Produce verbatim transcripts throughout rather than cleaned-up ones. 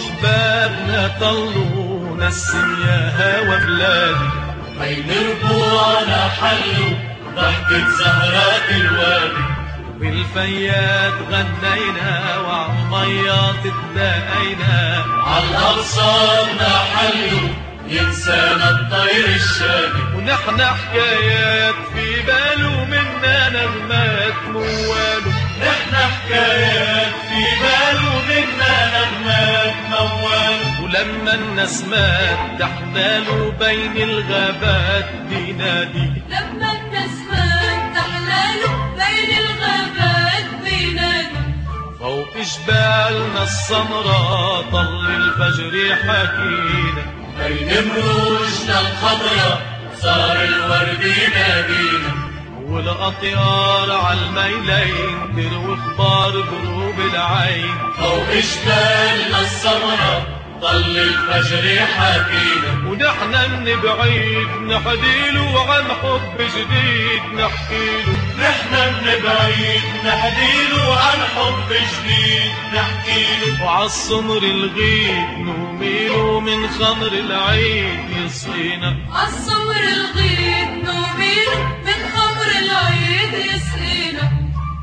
حبابنا طلوا نسم يا هوا بلادي، بين ربوعنا حلوا ضحكة زهرات الوادي، بالفيات غنينا وعالميات اتلاقينا، عالأغصاننا حلوا ينسانا الطير الشادي، ونحن حكايات في باله منا نغمات مواله، نحن حكايات في باله منا نغمات مواله، ولما النسمات تحلاله بين الغابات بينادي، لما النسمات تحلاله بين الغابات بينادي، فوق جبالنا السمراء طل الفجر حكينا، بين مروجنا الخضرا صار الورد ينادينا، والأطيار عالميلين تروي اخبار بروب العين، فوق جبالنا السمرا طل الفجر حكينا، ونحن من بعيد نحديله عن حب جديد نحكيله، نحن من بعيد نحديله عن حب جديد نحكيله، وعالسمر الغيب نوميله من خمر العيد يسقينا، عالسمر الغيب نوميله من خمر العيد يسقينا.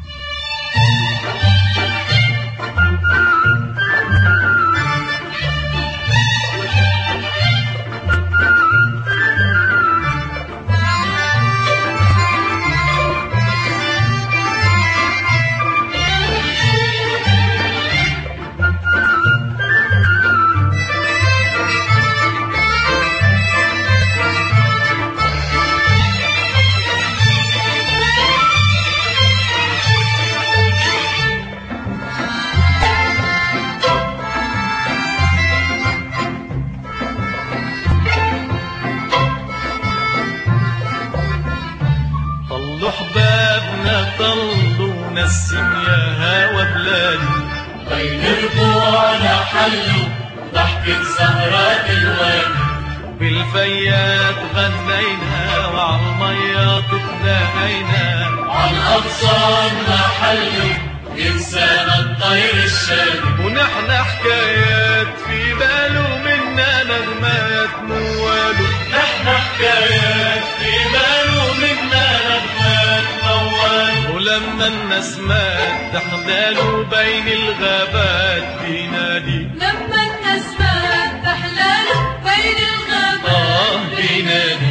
حبابنا طلوا نسم يا هوا بلادي، بين ربوعنا حلوا ضحكة زهرات الوادي، بالفيات غنينا وعالميات تلاقينا، عالأغصاننا حلوا ينسانا الطير الشادي، ونحن حكايات في باله منا نغمات مواله، نحن حكايات في باله منا نغمات مواله، ولما النسمات تحلاله بين الغابات بينادي، لما النسمات تحلاله بين الغابات آه بينادي.